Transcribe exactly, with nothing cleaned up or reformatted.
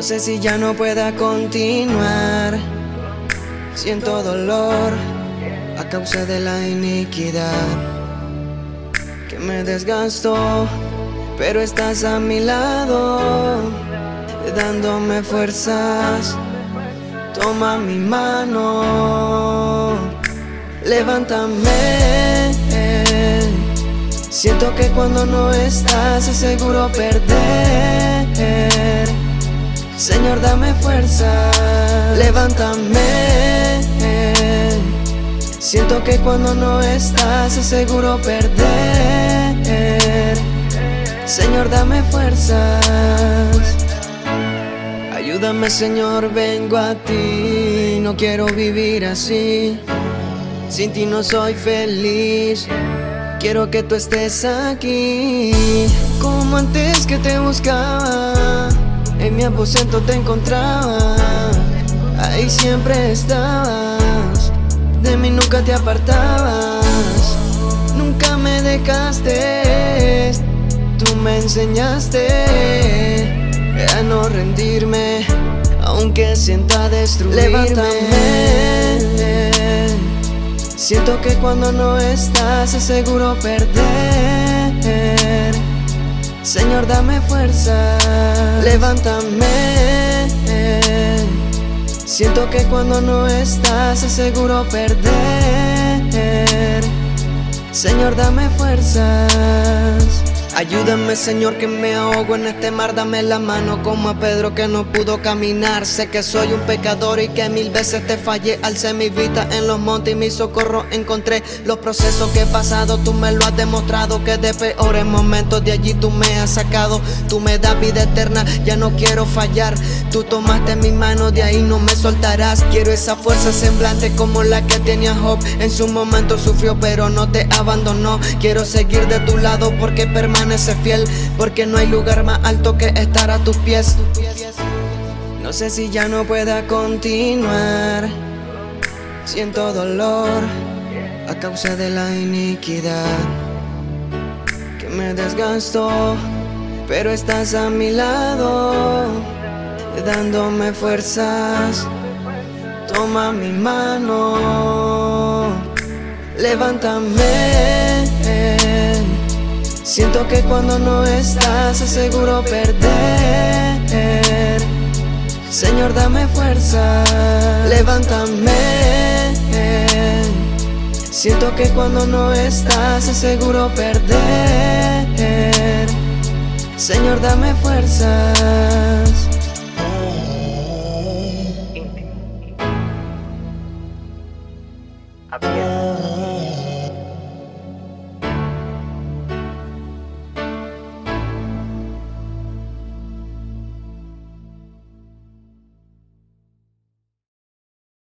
sé si ya no pueda continuar. Siento dolor a causa de la iniquidad que me desgastó, pero estás a mi lado, dándome fuerzas. Toma mi mano, levántame. Siento que cuando no estás es seguro perder. Señor, dame fuerza, levántame. Siento que cuando no estás es seguro perder. Señor, dame fuerzas. Ayúdame, Señor, vengo a ti. No quiero vivir así. Sin ti no soy feliz. Quiero que tú estés aquí, como antes que te buscaba. En mi aposento te encontraba, ahí siempre estabas. De mí nunca te apartabas, nunca me dejaste. Tú me enseñaste a no rendirme, aunque sienta destruirme. Levántame. Siento que cuando no estás es seguro perder. Señor, dame fuerza, levántame. Siento que cuando no estás es seguro perder. Señor, dame fuerzas. Ayúdame, Señor, que me ahogo en este mar. Dame la mano como a Pedro que no pudo caminar. Sé que soy un pecador y que mil veces te fallé. Alcé mi vista en los montes y mi socorro encontré. Los procesos que he pasado tú me lo has demostrado, que de peores momentos de allí tú me has sacado. Tú me das vida eterna, ya no quiero fallar. Tú tomaste mi mano, de ahí no me soltarás. Quiero esa fuerza semblante como la que tenía Job. En su momento sufrió pero no te abandonó. Quiero seguir de tu lado porque permanece fiel, porque no hay lugar más alto que estar a tus pies. No sé si ya no pueda continuar. Siento dolor a causa de la iniquidad que me desgastó, pero estás a mi lado, dándome fuerzas. Toma mi mano, levántame. Siento que cuando no estás es seguro perder. Señor, dame fuerza, levántame. Siento que cuando no estás es seguro perder. Señor, dame fuerzas.